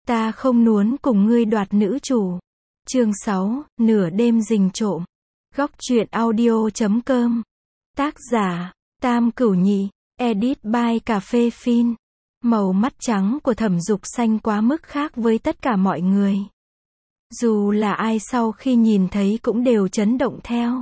Ta không muốn cùng ngươi đoạt nữ chủ. Chương 6, nửa đêm rình trộm. Góc truyện audio.com. Tác giả, Tam Cửu Nhị, edit by Cà Phê Phin. Màu mắt trắng của Thẩm Dục Xanh quá mức khác với tất cả mọi người. Dù là ai sau khi nhìn thấy cũng đều chấn động theo.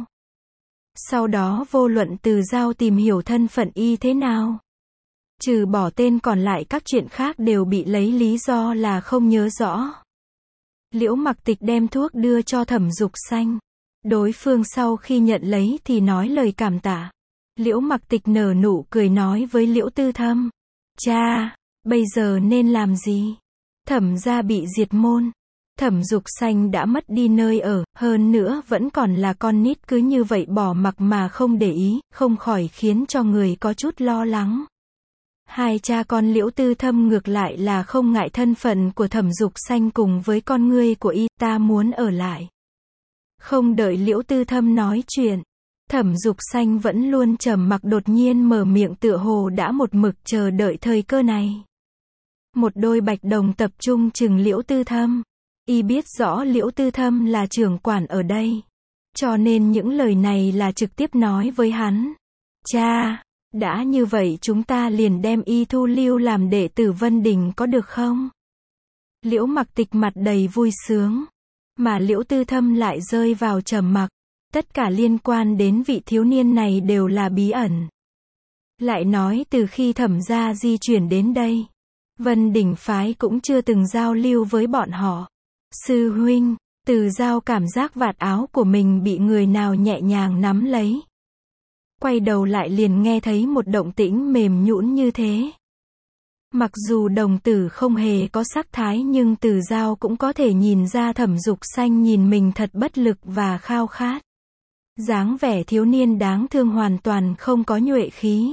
Sau đó vô luận Từ Dao tìm hiểu thân phận y thế nào. Trừ bỏ tên còn lại các chuyện khác đều bị lấy lý do là không nhớ rõ. Liễu Mặc Tịch đem thuốc đưa cho Thẩm Dục Xanh. Đối phương sau khi nhận lấy thì nói lời cảm tạ. Liễu Mặc Tịch nở nụ cười nói với Liễu Tư Thâm. Cha, bây giờ nên làm gì? Thẩm gia bị diệt môn. Thẩm Dục Xanh đã mất đi nơi ở, hơn nữa vẫn còn là con nít cứ như vậy bỏ mặc mà không để ý, không khỏi khiến cho người có chút lo lắng. Hai cha con Liễu Tư Thâm ngược lại là không ngại thân phận của Thẩm Dục Xanh cùng với con ngươi của y, ta muốn ở lại. Không đợi Liễu Tư Thâm nói chuyện, Thẩm Dục Xanh vẫn luôn trầm mặc đột nhiên mở miệng tựa hồ đã một mực chờ đợi thời cơ này. Một đôi bạch đồng tập trung chừng Liễu Tư Thâm. Y biết rõ Liễu Tư Thâm là trưởng quản ở đây. Cho nên những lời này là trực tiếp nói với hắn. Cha, đã như vậy chúng ta liền đem y thu lưu làm đệ tử Vân Đình có được không? Liễu Mặc Tịch mặt đầy vui sướng. Mà Liễu Tư Thâm lại rơi vào trầm mặc. Tất cả liên quan đến vị thiếu niên này đều là bí ẩn. Lại nói từ khi Thẩm gia di chuyển đến đây, Vân Đình phái cũng chưa từng giao lưu với bọn họ. Sư huynh, Từ Dao cảm giác vạt áo của mình bị người nào nhẹ nhàng nắm lấy. Quay đầu lại liền nghe thấy một động tĩnh mềm nhũn như thế. Mặc dù đồng tử không hề có sắc thái nhưng Từ Dao cũng có thể nhìn ra Thẩm Dục Xanh nhìn mình thật bất lực và khao khát. Dáng vẻ thiếu niên đáng thương hoàn toàn không có nhuệ khí.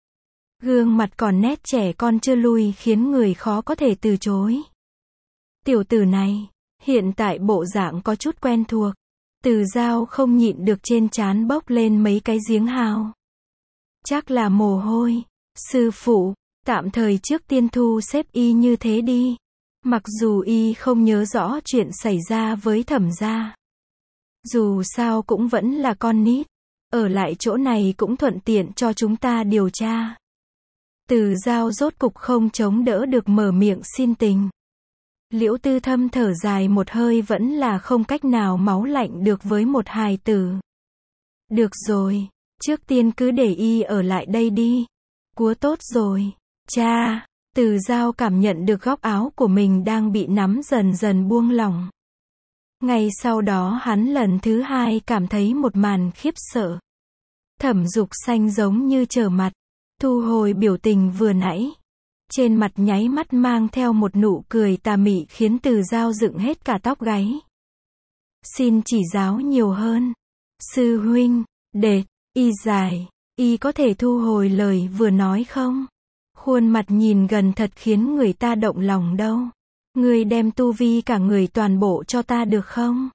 Gương mặt còn nét trẻ con chưa lui khiến người khó có thể từ chối. Tiểu tử này, hiện tại bộ dạng có chút quen thuộc. Từ Dao không nhịn được trên trán bốc lên mấy cái giếng hào. Chắc là mồ hôi. Sư phụ, tạm thời trước tiên thu xếp y như thế đi. Mặc dù y không nhớ rõ chuyện xảy ra với Thẩm gia. Dù sao cũng vẫn là con nít. Ở lại chỗ này cũng thuận tiện cho chúng ta điều tra. Từ Dao rốt cục không chống đỡ được mở miệng xin tình. Liễu Tư Thâm thở dài một hơi vẫn là không cách nào máu lạnh được với một hài tử. Được rồi, trước tiên cứ để y ở lại đây đi. Cúa tốt rồi. Cha, Từ Dao cảm nhận được góc áo của mình đang bị nắm dần dần buông lỏng. Ngay sau đó hắn lần thứ hai cảm thấy một màn khiếp sợ. Thẩm Dục Xanh giống như trở mặt, thu hồi biểu tình vừa nãy. Trên mặt nháy mắt mang theo một nụ cười tà mị khiến Từ Dao dựng hết cả tóc gáy. Xin chỉ giáo nhiều hơn. Sư huynh, y dài, y có thể thu hồi lời vừa nói không? Khuôn mặt nhìn gần thật khiến người ta động lòng đâu. Ngươi đem tu vi cả người toàn bộ cho ta được không?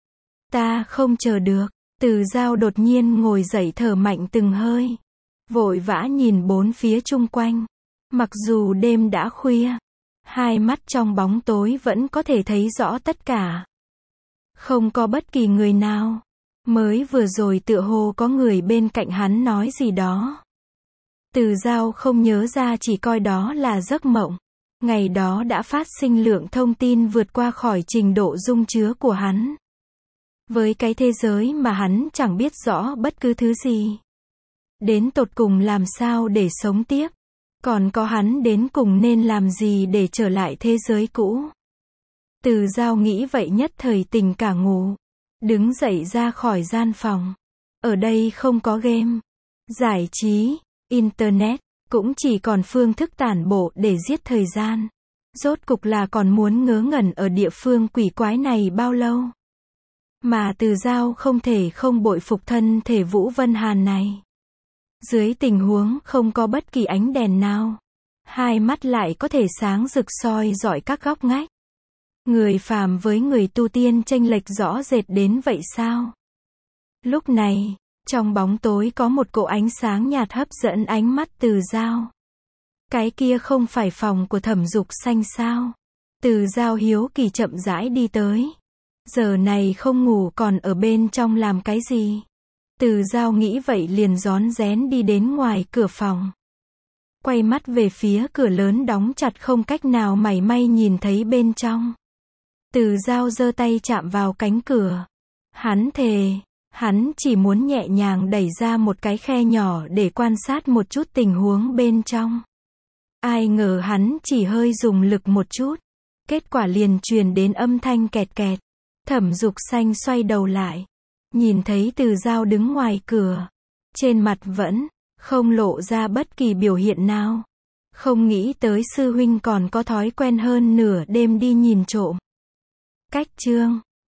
Ta không chờ được. Từ Dao đột nhiên ngồi dậy thở mạnh từng hơi. Vội vã nhìn bốn phía chung quanh. Mặc dù đêm đã khuya, hai mắt trong bóng tối vẫn có thể thấy rõ tất cả. Không có bất kỳ người nào. Mới vừa rồi tựa hồ có người bên cạnh hắn nói gì đó. Từ Dao không nhớ ra, chỉ coi đó là giấc mộng. Ngày đó đã phát sinh lượng thông tin vượt qua khỏi trình độ dung chứa của hắn. Với cái thế giới mà hắn chẳng biết rõ bất cứ thứ gì. Đến tột cùng làm sao để sống tiếp. Còn có hắn đến cùng nên làm gì để trở lại thế giới cũ. Từ Dao nghĩ vậy nhất thời tỉnh cả ngủ. Đứng dậy ra khỏi gian phòng. Ở đây không có game, giải trí, internet. Cũng chỉ còn phương thức tản bộ để giết thời gian. Rốt cục là còn muốn ngớ ngẩn ở địa phương quỷ quái này bao lâu. Mà Từ Dao không thể không bội phục thân thể Vũ Vân Hàn này. Dưới tình huống không có bất kỳ ánh đèn nào, hai mắt lại có thể sáng rực soi rọi các góc ngách. Người phàm với người tu tiên chênh lệch rõ rệt đến vậy sao? Lúc này, trong bóng tối có một cỗ ánh sáng nhạt hấp dẫn ánh mắt Từ Dao. Cái kia không phải phòng của Thẩm Dục Xanh sao? Từ Dao hiếu kỳ chậm rãi đi tới. Giờ này không ngủ còn ở bên trong làm cái gì? Từ Dao nghĩ vậy liền rón rén đi đến ngoài cửa phòng. Quay mắt về phía cửa lớn đóng chặt không cách nào mảy may nhìn thấy bên trong. Từ Dao giơ tay chạm vào cánh cửa. Hắn thề, hắn chỉ muốn nhẹ nhàng đẩy ra một cái khe nhỏ để quan sát một chút tình huống bên trong. Ai ngờ hắn chỉ hơi dùng lực một chút. Kết quả liền truyền đến âm thanh kẹt kẹt. Thẩm Dục Xanh xoay đầu lại. Nhìn thấy Từ Dao đứng ngoài cửa. Trên mặt vẫn không lộ ra bất kỳ biểu hiện nào. Không nghĩ tới sư huynh còn có thói quen hơn nửa đêm đi nhìn trộm. Cách chương